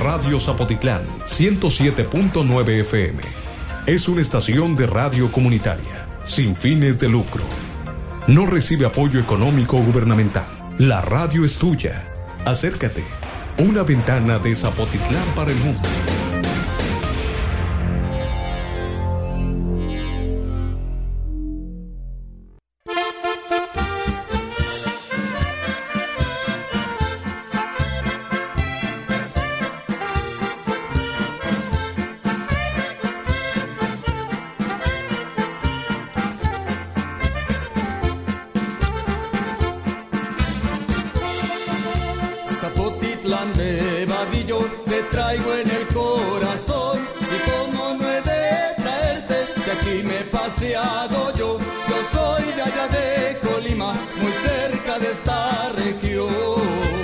Radio Zapotitlán 107.9 FM. Es una estación de radio comunitaria, sin fines de lucro. No recibe apoyo económico gubernamental. La radio es tuya. Acércate. Una ventana de Zapotitlán para el mundo. Zapotitlán de Vadillo te traigo en el corazón, y como no he de traerte, si aquí me he paseado yo soy de allá de Colima, muy cerca de esta región.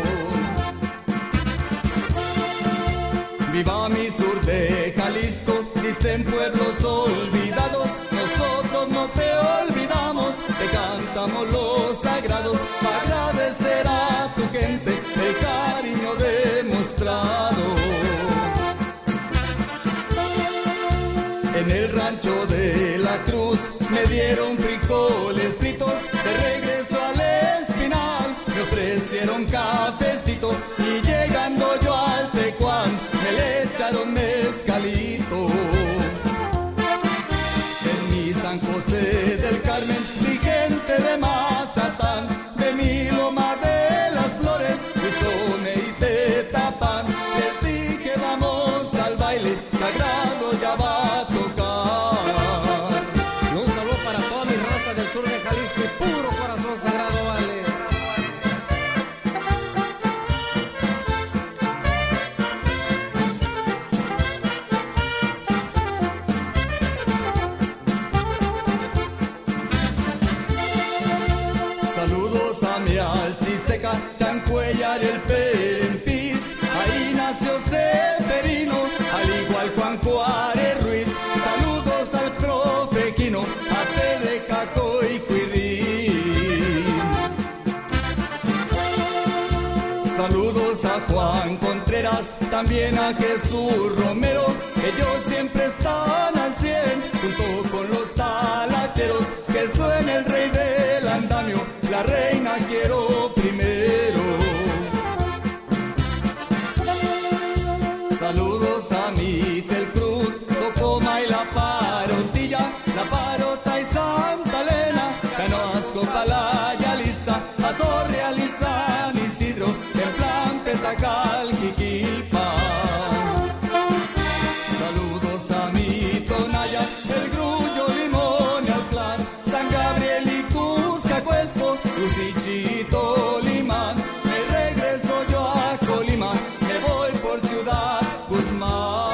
Viva mi sur de Jalisco, dicen pueblos olvidados, nosotros no te olvidamos, te cantamos los sagrados, para agradecer a tu gente el cariño demostrado. En el rancho de la Cruz me dieron frijoles fritos, de regreso al Espinal me ofrecieron cafecito, y llegando yo al Tecuán me le echaron mezcalito. En mi San José del Carmen mi gente de Mazatán, de mi Loma de las Flores, Huizone y Tetapán, les dije vamos al baile, sagrado ya va a tocar. Y un saludo para toda mi raza del sur de Jalisco y puro corazón sagrado, vale. Saludos a mi Alchiseca, Chancuellar y el Pempis, ahí nació Severino, al igual Juan Juárez Ruiz. Saludos al profe Quino, a Fede Caco y Cuirín. Saludos a Juan Contreras, también a Jesús Romero, ellos siempre están al 100, junto con los talacheros, que suene el rey del andamio, la reina quiero primero. Saludos a Mitel Cruz, Tocoma y La Parotilla, La Parota y Santa Elena, Canoasco, Palaya, Lista, Paso Real y San Isidro, Templán, Petacal, Jiquilpan. Saludos a mi Tonaya, El Grullo, Limón y Autlán, San Gabriel y Cuscacuesco, Lucichito, Limán. Me regreso yo a Colima, me voy por Ciudad Guzmán.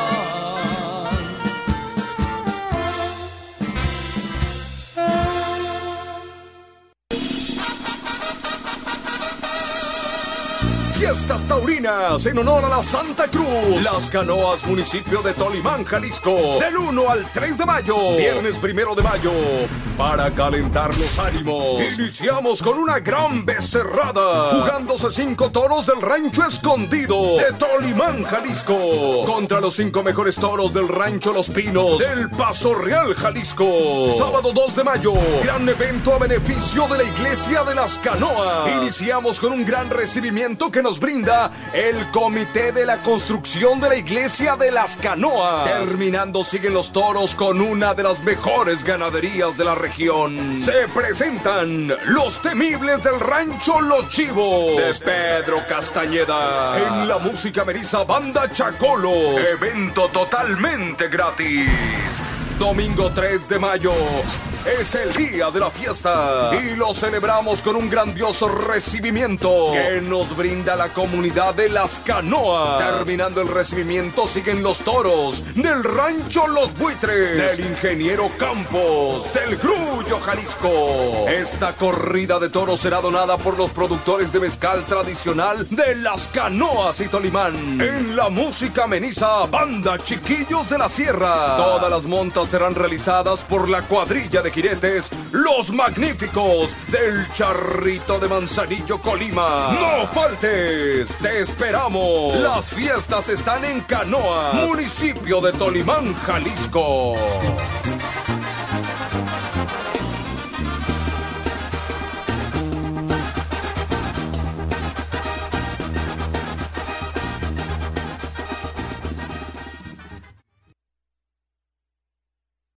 Fiestas taurinas en honor a la Santa Cruz. Las Canoas, municipio de Tolimán, Jalisco. Del 1 al 3 de mayo. Viernes 1 de mayo. Para calentar los ánimos. Iniciamos con una gran becerrada. Jugándose 5 toros del Rancho Escondido de Tolimán, Jalisco. Contra los 5 mejores toros del Rancho Los Pinos del Paso Real, Jalisco. Sábado 2 de mayo. Gran evento a beneficio de la Iglesia de las Canoas. Iniciamos con un gran recibimiento que nos brinda el Comité de la Construcción de la Iglesia de las Canoas. Terminando siguen los toros con una de las mejores ganaderías de la región. Se presentan los temibles del Rancho Los Chivos de Pedro Castañeda. En la música meriza Banda Chacolos. Evento totalmente gratis. Domingo 3 de mayo es el día de la fiesta y lo celebramos con un grandioso recibimiento que nos brinda la comunidad de Las Canoas. Terminando el recibimiento siguen los toros del Rancho Los Buitres, del Ingeniero Campos, del Grullo, Jalisco. Esta corrida de toros será donada por los productores de mezcal tradicional de Las Canoas y Tolimán. En la música ameniza Banda Chiquillos de la Sierra. Todas las montas serán realizadas por la cuadrilla de de jinetes, los magníficos del Charrito de Manzanillo, Colima. ¡No faltes! ¡Te esperamos! Las fiestas están en Canoas, municipio de Tolimán, Jalisco.